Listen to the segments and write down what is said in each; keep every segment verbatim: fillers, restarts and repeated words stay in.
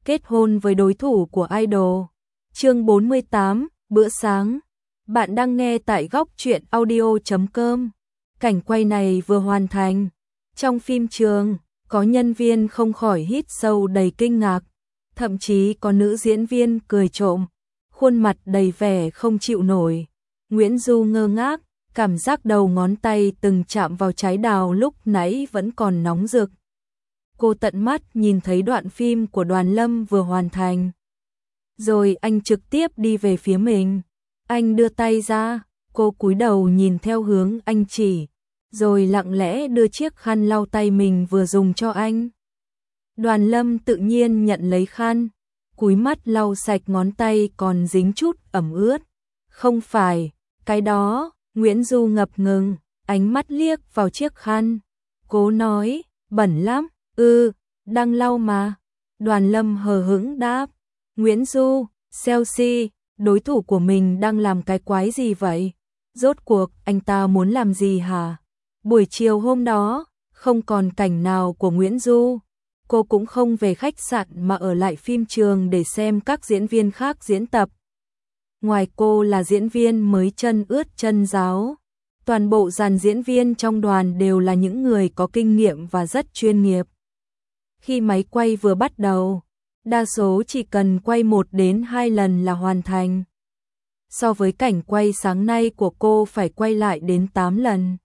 kết hôn với đối thủ của idol. Chương bốn mươi tám, bữa sáng. Bạn đang nghe tại góc truyện audio chấm com. Cảnh quay này vừa hoàn thành. Trong phim trường, có nhân viên không khỏi hít sâu đầy kinh ngạc, thậm chí có nữ diễn viên cười trộm, khuôn mặt đầy vẻ không chịu nổi. Nguyễn Du ngơ ngác, cảm giác đầu ngón tay từng chạm vào trái đào lúc nãy vẫn còn nóng rực. Cô tận mắt nhìn thấy đoạn phim của Đoàn Lâm vừa hoàn thành. Rồi anh trực tiếp đi về phía mình. Anh đưa tay ra, cô cúi đầu nhìn theo hướng anh chỉ, rồi lặng lẽ đưa chiếc khăn lau tay mình vừa dùng cho anh. Đoàn Lâm tự nhiên nhận lấy khăn, cúi mắt lau sạch ngón tay còn dính chút ẩm ướt. Không phải, cái đó, Nguyễn Du ngập ngừng, ánh mắt liếc vào chiếc khăn. Cố nói, bẩn lắm, ư, ừ, đang lau mà. Đoàn Lâm hờ hững đáp, Nguyễn Du, Chelsea, đối thủ của mình đang làm cái quái gì vậy? Rốt cuộc anh ta muốn làm gì hả? Buổi chiều hôm đó, không còn cảnh nào của Nguyễn Du. Cô cũng không về khách sạn mà ở lại phim trường để xem các diễn viên khác diễn tập. Ngoài cô là diễn viên mới chân ướt chân ráo. Toàn bộ dàn diễn viên trong đoàn đều là những người có kinh nghiệm và rất chuyên nghiệp. Khi máy quay vừa bắt đầu, đa số chỉ cần quay một đến hai lần là hoàn thành. So với cảnh quay sáng nay của cô phải quay lại đến tám lần.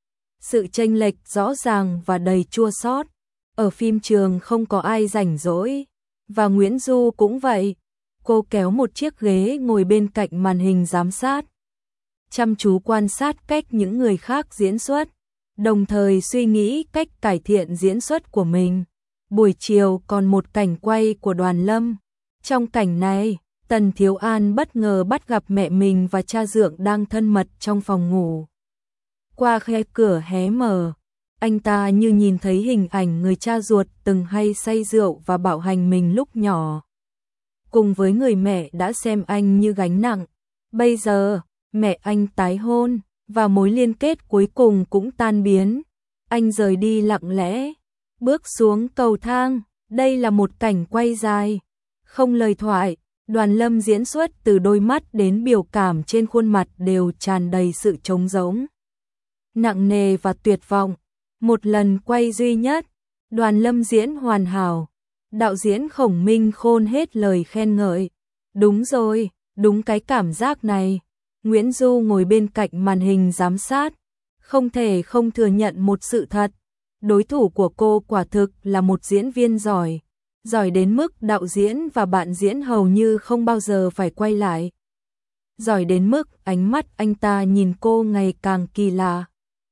Sự chênh lệch rõ ràng và đầy chua xót. Ở phim trường không có ai rảnh rỗi, và Nguyễn Du cũng vậy. Cô kéo một chiếc ghế ngồi bên cạnh màn hình giám sát, chăm chú quan sát cách những người khác diễn xuất, đồng thời suy nghĩ cách cải thiện diễn xuất của mình. Buổi chiều còn một cảnh quay của Đoàn Lâm. Trong cảnh này, Tần Thiếu An bất ngờ bắt gặp mẹ mình và cha dượng đang thân mật trong phòng ngủ. Qua khe cửa hé mở, anh ta như nhìn thấy hình ảnh người cha ruột từng hay say rượu và bạo hành mình lúc nhỏ. Cùng với người mẹ đã xem anh như gánh nặng. Bây giờ, mẹ anh tái hôn, và mối liên kết cuối cùng cũng tan biến. Anh rời đi lặng lẽ, bước xuống cầu thang. Đây là một cảnh quay dài, không lời thoại. Đoàn Lâm diễn xuất từ đôi mắt đến biểu cảm trên khuôn mặt đều tràn đầy sự trống rỗng, nặng nề và tuyệt vọng. Một lần quay duy nhất, Đoàn Lâm diễn hoàn hảo. Đạo diễn Khổng Minh Khôn hết lời khen ngợi. Đúng rồi, đúng cái cảm giác này. Nguyễn Du ngồi bên cạnh màn hình giám sát, không thể không thừa nhận một sự thật. Đối thủ của cô quả thực là một diễn viên giỏi, giỏi đến mức đạo diễn và bạn diễn hầu như không bao giờ phải quay lại. Giỏi đến mức ánh mắt anh ta nhìn cô ngày càng kỳ lạ.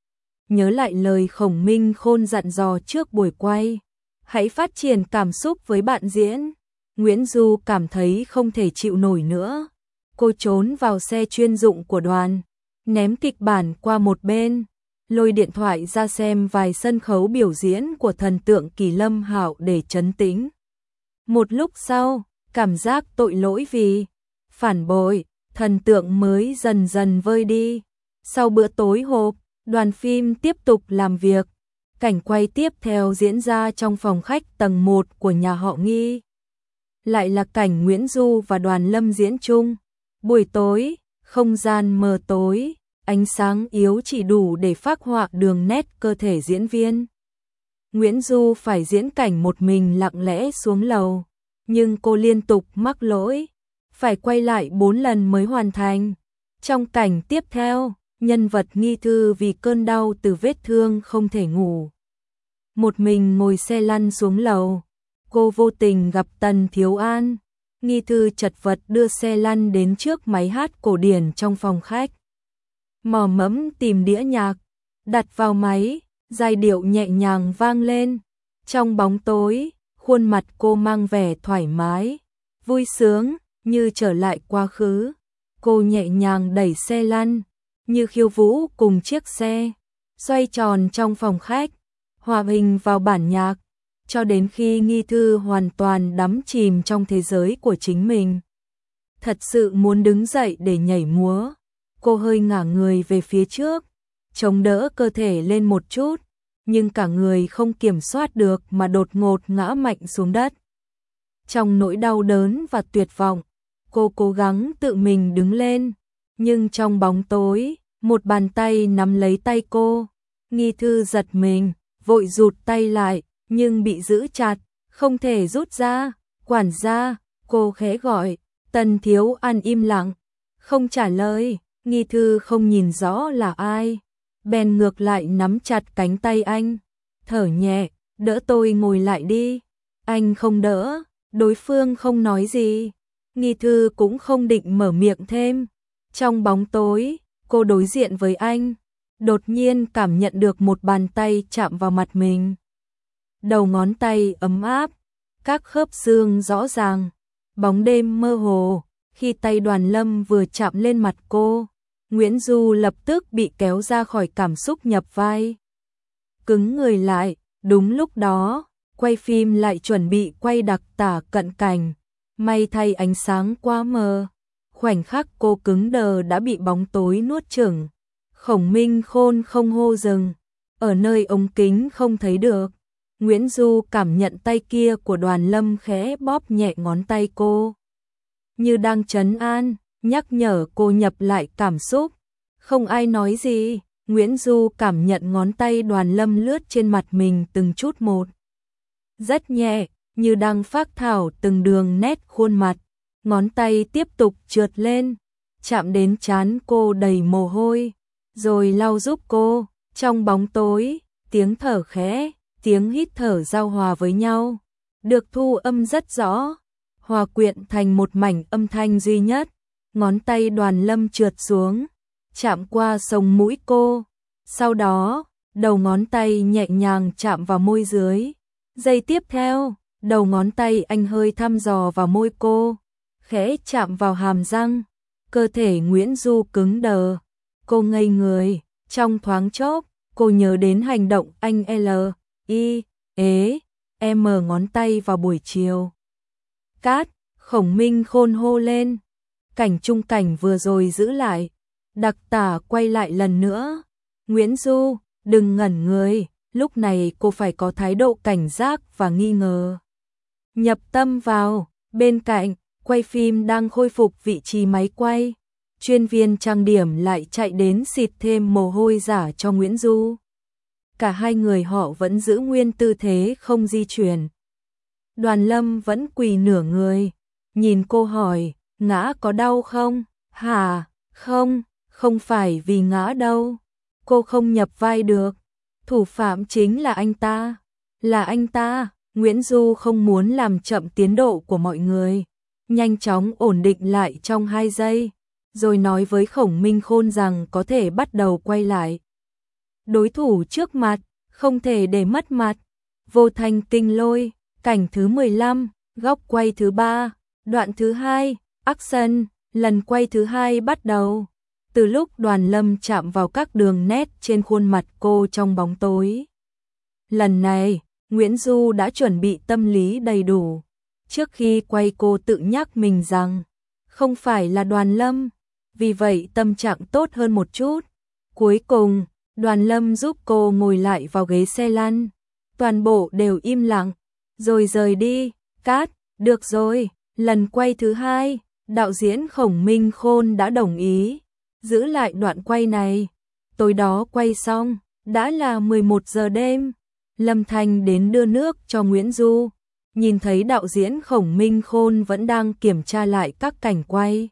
Nhớ lại lời Khổng Minh Khôn dặn dò trước buổi quay, hãy phát triển cảm xúc với bạn diễn. Nguyễn Du cảm thấy không thể chịu nổi nữa. Cô trốn vào xe chuyên dụng của đoàn, ném kịch bản qua một bên, lôi điện thoại ra xem vài sân khấu biểu diễn của thần tượng Kỳ Lâm Hạo để trấn tĩnh. Một lúc sau, cảm giác tội lỗi vì phản bội thần tượng mới dần dần vơi đi. Sau bữa tối hộp, đoàn phim tiếp tục làm việc. Cảnh quay tiếp theo diễn ra trong phòng khách tầng một của nhà họ Nghi. Lại là cảnh Nguyễn Du và Đoàn Lâm diễn chung. Buổi tối, không gian mờ tối, ánh sáng yếu chỉ đủ để phác họa đường nét cơ thể diễn viên. Nguyễn Du phải diễn cảnh một mình lặng lẽ xuống lầu, nhưng cô liên tục mắc lỗi, phải quay lại bốn lần mới hoàn thành. Trong cảnh tiếp theo, nhân vật Nghi Thư vì cơn đau từ vết thương không thể ngủ. Một mình ngồi xe lăn xuống lầu, cô vô tình gặp Tần Thiếu An. Nghi Thư chật vật đưa xe lăn đến trước máy hát cổ điển trong phòng khách. Mò mẫm tìm đĩa nhạc, đặt vào máy, giai điệu nhẹ nhàng vang lên. Trong bóng tối, khuôn mặt cô mang vẻ thoải mái, vui sướng, như trở lại quá khứ. Cô nhẹ nhàng đẩy xe lăn, như khiêu vũ cùng chiếc xe, xoay tròn trong phòng khách, hòa mình vào bản nhạc, cho đến khi Nghi Thư hoàn toàn đắm chìm trong thế giới của chính mình. Thật sự muốn đứng dậy để nhảy múa, cô hơi ngả người về phía trước, chống đỡ cơ thể lên một chút, nhưng cả người không kiểm soát được mà đột ngột ngã mạnh xuống đất. Trong nỗi đau đớn và tuyệt vọng, cô cố gắng tự mình đứng lên, nhưng trong bóng tối, một bàn tay nắm lấy tay cô. Nghi Thư giật mình, vội rụt tay lại, nhưng bị giữ chặt, không thể rút ra. Quản gia, cô khẽ gọi. Tần Thiếu An im lặng, không trả lời. Nghi Thư không nhìn rõ là ai, bèn ngược lại nắm chặt cánh tay anh, thở nhẹ, đỡ tôi ngồi lại đi. Anh không đỡ, đối phương không nói gì. Nghi Thư cũng không định mở miệng thêm. Trong bóng tối, cô đối diện với anh, đột nhiên cảm nhận được một bàn tay chạm vào mặt mình. Đầu ngón tay ấm áp, các khớp xương rõ ràng, bóng đêm mơ hồ. Khi tay Đoàn Lâm vừa chạm lên mặt cô, Nguyễn Du lập tức bị kéo ra khỏi cảm xúc nhập vai, cứng người lại. Đúng lúc đó, quay phim lại chuẩn bị quay đặc tả cận cảnh, may thay ánh sáng quá mờ, khoảnh khắc cô cứng đờ đã bị bóng tối nuốt chửng. Khổng Minh Khôn không hô dừng, ở nơi ống kính không thấy được. Nguyễn Du cảm nhận tay kia của Đoàn Lâm khẽ bóp nhẹ ngón tay cô, như đang trấn an, nhắc nhở cô nhập lại cảm xúc. Không ai nói gì, Nguyễn Du cảm nhận ngón tay Đoàn Lâm lướt trên mặt mình từng chút một, rất nhẹ, như đang phác thảo từng đường nét khuôn mặt. Ngón tay tiếp tục trượt lên, chạm đến trán cô đầy mồ hôi, rồi lau giúp cô. Trong bóng tối, tiếng thở khẽ, tiếng hít thở giao hòa với nhau, được thu âm rất rõ, hòa quyện thành một mảnh âm thanh duy nhất. Ngón tay Đoàn Lâm trượt xuống, chạm qua sống mũi cô, sau đó, đầu ngón tay nhẹ nhàng chạm vào môi dưới. Giây tiếp theo, đầu ngón tay anh hơi thăm dò vào môi cô, khẽ chạm vào hàm răng. Cơ thể Nguyễn Du cứng đờ, cô ngây người. Trong thoáng chốc, cô nhớ đến hành động anh L, I, ế, M ngón tay vào buổi chiều. Cát, Khổng Minh Khôn hô lên. Cảnh trung cảnh vừa rồi giữ lại, đặc tả quay lại lần nữa. Nguyễn Du, đừng ngẩn người, lúc này cô phải có thái độ cảnh giác và nghi ngờ. Nhập tâm vào, bên cạnh, quay phim đang khôi phục vị trí máy quay. Chuyên viên trang điểm lại chạy đến xịt thêm mồ hôi giả cho Nguyễn Du. Cả hai người họ vẫn giữ nguyên tư thế không di chuyển. Đoàn Lâm vẫn quỳ nửa người, nhìn cô hỏi, ngã có đau không? Hả? Không, không phải vì ngã đâu. Cô không nhập vai được. Thủ phạm chính là anh ta. Là anh ta. Nguyễn Du không muốn làm chậm tiến độ của mọi người, nhanh chóng ổn định lại trong hai giây, rồi nói với Khổng Minh Khôn rằng có thể bắt đầu quay lại. Đối thủ trước mặt, không thể để mất mặt. Vô Thanh Kinh Lôi, cảnh thứ mười lăm, góc quay thứ ba, đoạn thứ hai, action, lần quay thứ hai bắt đầu. Từ lúc Đoàn Lâm chạm vào các đường nét trên khuôn mặt cô trong bóng tối. Lần này, Nguyễn Du đã chuẩn bị tâm lý đầy đủ. Trước khi quay cô tự nhắc mình rằng, không phải là Đoàn Lâm, vì vậy tâm trạng tốt hơn một chút. Cuối cùng, Đoàn Lâm giúp cô ngồi lại vào ghế xe lăn. Toàn bộ đều im lặng, rồi rời đi. Cát, được rồi, lần quay thứ hai, đạo diễn Khổng Minh Khôn đã đồng ý giữ lại đoạn quay này. Tối đó quay xong, đã là mười một giờ đêm. Lâm Thanh đến đưa nước cho Nguyễn Du, nhìn thấy đạo diễn Khổng Minh Khôn vẫn đang kiểm tra lại các cảnh quay.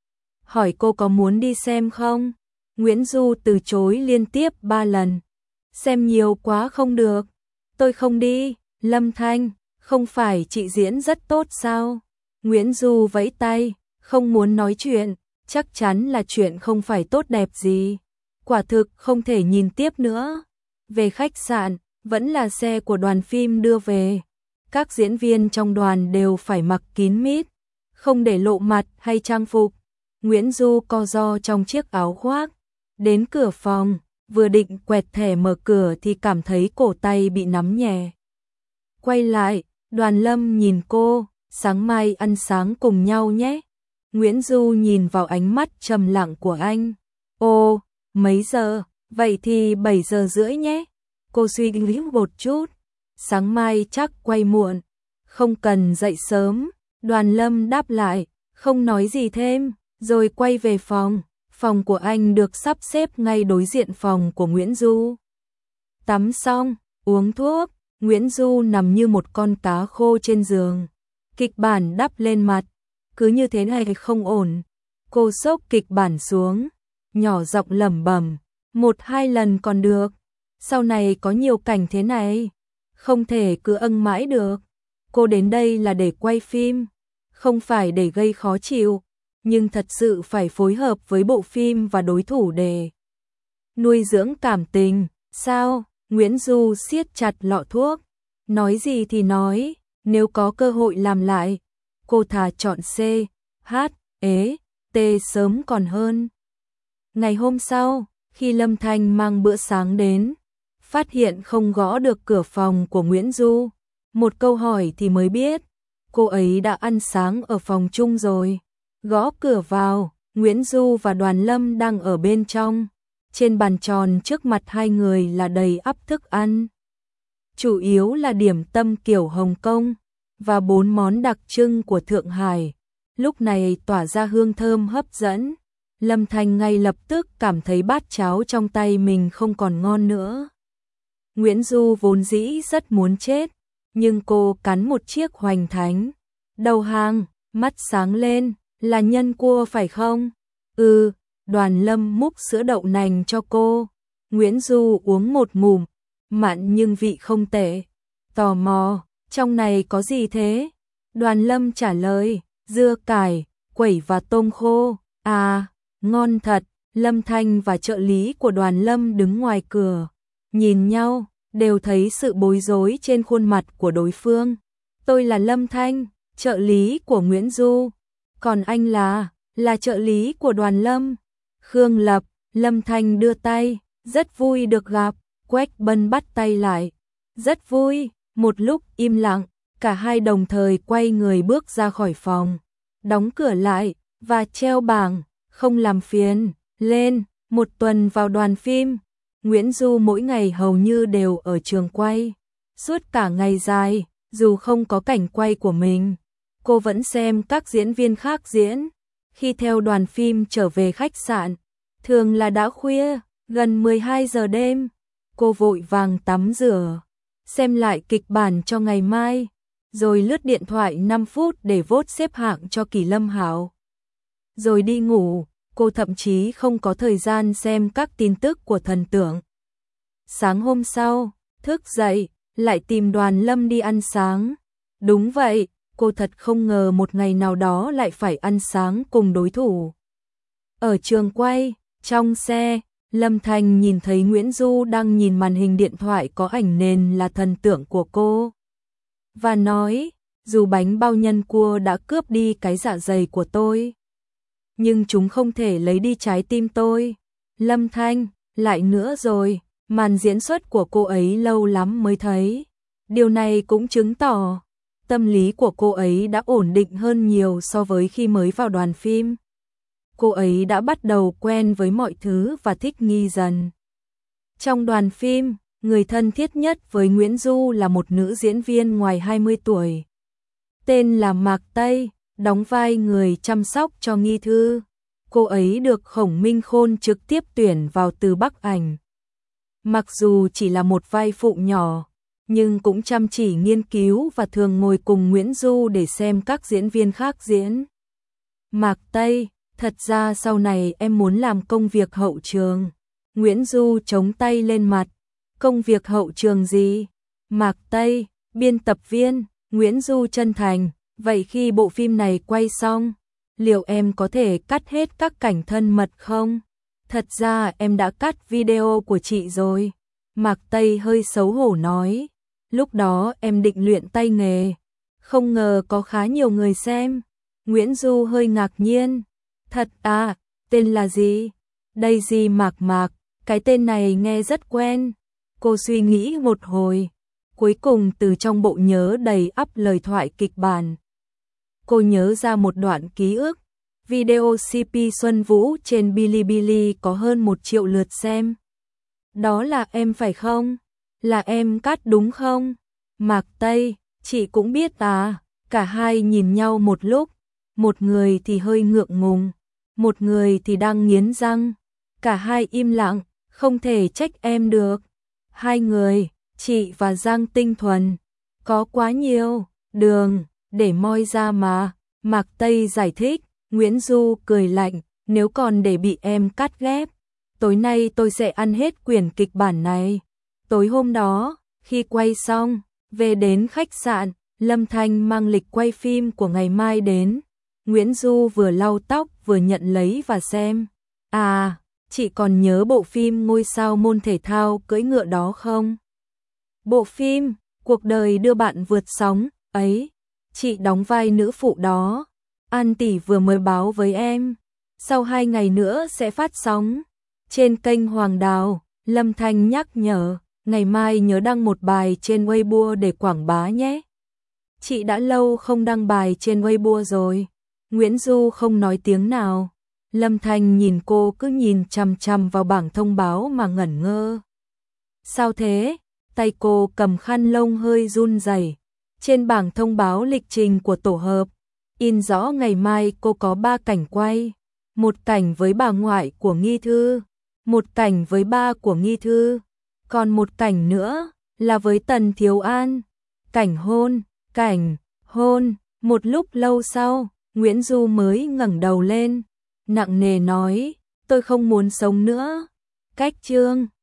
Hỏi cô có muốn đi xem không? Nguyễn Du từ chối liên tiếp ba lần. Xem nhiều quá không được. Tôi không đi. Lâm Thanh, không phải chị diễn rất tốt sao? Nguyễn Du vẫy tay, không muốn nói chuyện. Chắc chắn là chuyện không phải tốt đẹp gì. Quả thực không thể nhìn tiếp nữa. Về khách sạn, vẫn là xe của đoàn phim đưa về. Các diễn viên trong đoàn đều phải mặc kín mít, không để lộ mặt hay trang phục. Nguyễn Du co ro trong chiếc áo khoác. Đến cửa phòng, vừa định quẹt thẻ mở cửa thì cảm thấy cổ tay bị nắm nhẹ. Quay lại, Đoàn Lâm nhìn cô, sáng mai ăn sáng cùng nhau nhé. Nguyễn Du nhìn vào ánh mắt trầm lặng của anh. Ồ, mấy giờ? Vậy thì bảy giờ rưỡi nhé. Cô suy nghĩ một chút. Sáng mai chắc quay muộn. Không cần dậy sớm, Đoàn Lâm đáp lại, không nói gì thêm, rồi quay về phòng. Phòng của anh được sắp xếp ngay đối diện phòng của Nguyễn Du. Tắm xong, uống thuốc, Nguyễn Du nằm như một con cá khô trên giường. Kịch bản đắp lên mặt, cứ như thế này không ổn. Cô xốc kịch bản xuống, nhỏ giọng lẩm bẩm, một hai lần còn được, sau này có nhiều cảnh thế này, không thể cứ âng mãi được. Cô đến đây là để quay phim, không phải để gây khó chịu, nhưng thật sự phải phối hợp với bộ phim và đối thủ để nuôi dưỡng cảm tình. Sao? Nguyễn Du siết chặt lọ thuốc, nói gì thì nói, nếu có cơ hội làm lại, cô thà chọn C, H, E, T sớm còn hơn. Ngày hôm sau, khi Lâm Thanh mang bữa sáng đến, phát hiện không gõ được cửa phòng của Nguyễn Du. Một câu hỏi thì mới biết, cô ấy đã ăn sáng ở phòng chung rồi. Gõ cửa vào, Nguyễn Du và Đoàn Lâm đang ở bên trong. Trên bàn tròn trước mặt hai người là đầy ắp thức ăn. Chủ yếu là điểm tâm kiểu Hồng Kông và bốn món đặc trưng của Thượng Hải. Lúc này tỏa ra hương thơm hấp dẫn. Lâm Thanh ngay lập tức cảm thấy bát cháo trong tay mình không còn ngon nữa. Nguyễn Du vốn dĩ rất muốn chết, nhưng cô cắn một chiếc hoành thánh. Đầu hàng, mắt sáng lên, là nhân cua phải không? Ừ, Đoàn Lâm múc sữa đậu nành cho cô. Nguyễn Du uống một ngụm, mặn nhưng vị không tệ. Tò mò, trong này có gì thế? Đoàn Lâm trả lời, dưa cải, quẩy và tôm khô. À, ngon thật. Lâm Thanh và trợ lý của Đoàn Lâm đứng ngoài cửa, nhìn nhau, đều thấy sự bối rối trên khuôn mặt của đối phương. Tôi là Lâm Thanh, trợ lý của Nguyễn Du. Còn anh là, là trợ lý của Đoàn Lâm. Khương Lập. Lâm Thanh đưa tay, rất vui được gặp. Quách Bân bắt tay lại, rất vui. Một lúc im lặng, cả hai đồng thời quay người bước ra khỏi phòng, đóng cửa lại và treo bảng, không làm phiền. Lên, một tuần vào đoàn phim. Nguyễn Du mỗi ngày hầu như đều ở trường quay. Suốt cả ngày dài, dù không có cảnh quay của mình, cô vẫn xem các diễn viên khác diễn. Khi theo đoàn phim trở về khách sạn, thường là đã khuya, gần mười hai giờ đêm. Cô vội vàng tắm rửa, xem lại kịch bản cho ngày mai, rồi lướt điện thoại năm phút để vote xếp hạng cho Kỳ Lâm Hảo. Rồi đi ngủ, cô thậm chí không có thời gian xem các tin tức của thần tượng. Sáng hôm sau, thức dậy, lại tìm Đoàn Lâm đi ăn sáng. Đúng vậy, cô thật không ngờ một ngày nào đó lại phải ăn sáng cùng đối thủ. Ở trường quay, trong xe, Lâm Thanh nhìn thấy Nguyễn Du đang nhìn màn hình điện thoại có ảnh nền là thần tượng của cô. Và nói, dù bánh bao nhân cua đã cướp đi cái dạ dày của tôi, nhưng chúng không thể lấy đi trái tim tôi. Lâm Thanh, lại nữa rồi, màn diễn xuất của cô ấy lâu lắm mới thấy. Điều này cũng chứng tỏ tâm lý của cô ấy đã ổn định hơn nhiều so với khi mới vào đoàn phim. Cô ấy đã bắt đầu quen với mọi thứ và thích nghi dần. Trong đoàn phim, người thân thiết nhất với Nguyễn Du là một nữ diễn viên ngoài hai mươi tuổi. Tên là Mạc Tây, đóng vai người chăm sóc cho Nghi Thư. Cô ấy được Khổng Minh Khôn trực tiếp tuyển vào từ Bắc Ảnh. Mặc dù chỉ là một vai phụ nhỏ, nhưng cũng chăm chỉ nghiên cứu và thường ngồi cùng Nguyễn Du để xem các diễn viên khác diễn. Mạc Tây, thật ra sau này em muốn làm công việc hậu trường. Nguyễn Du chống tay lên mặt. Công việc hậu trường gì? Mạc Tây, biên tập viên. Nguyễn Du chân thành. Vậy khi bộ phim này quay xong, liệu em có thể cắt hết các cảnh thân mật không? Thật ra em đã cắt video của chị rồi. Mạc Tây hơi xấu hổ nói. Lúc đó em định luyện tay nghề, không ngờ có khá nhiều người xem. Nguyễn Du hơi ngạc nhiên. Thật à, tên là gì? Daisy Mạc Mạc, cái tên này nghe rất quen. Cô suy nghĩ một hồi, cuối cùng từ trong bộ nhớ đầy ắp lời thoại kịch bản, cô nhớ ra một đoạn ký ức. Video xê pê Xuân Vũ trên Bilibili có hơn một triệu lượt xem. Đó là em phải không? Là em cắt đúng không? Mạc Tây, Chị cũng biết à, cả hai nhìn nhau một lúc, một người thì hơi ngượng ngùng, một người thì đang nghiến răng, cả hai im lặng, không thể trách em được. Hai người, chị và Giang Tinh Thuần, có quá nhiều đường để moi ra mà, Mạc Tây giải thích. Nguyễn Du cười lạnh, nếu còn để bị em cắt ghép, tối nay tôi sẽ ăn hết quyển kịch bản này. Tối hôm đó, khi quay xong, về đến khách sạn, Lâm Thanh mang lịch quay phim của ngày mai đến. Nguyễn Du vừa lau tóc vừa nhận lấy và xem. À, chị còn nhớ bộ phim ngôi sao môn thể thao cưỡi ngựa đó không? Bộ phim, cuộc đời đưa bạn vượt sóng, ấy, chị đóng vai nữ phụ đó. An tỷ vừa mới báo với em, sau hai ngày nữa sẽ phát sóng. Trên kênh Hoàng Đào, Lâm Thanh nhắc nhở, ngày mai nhớ đăng một bài trên Weibo để quảng bá nhé. Chị đã lâu không đăng bài trên Weibo rồi. Nguyễn Du không nói tiếng nào. Lâm Thanh nhìn cô cứ nhìn chằm chằm vào bảng thông báo mà ngẩn ngơ. Sao thế? Tay cô cầm khăn lông hơi run rẩy. Trên bảng thông báo lịch trình của tổ hợp, in rõ ngày mai cô có ba cảnh quay. Một cảnh với bà ngoại của Nghi Thư, một cảnh với ba của Nghi Thư, còn một cảnh nữa là với Tần Thiếu An. Cảnh hôn, cảnh hôn. Một lúc lâu sau, Nguyễn Du mới ngẩng đầu lên, nặng nề nói, tôi không muốn sống nữa. Cách chương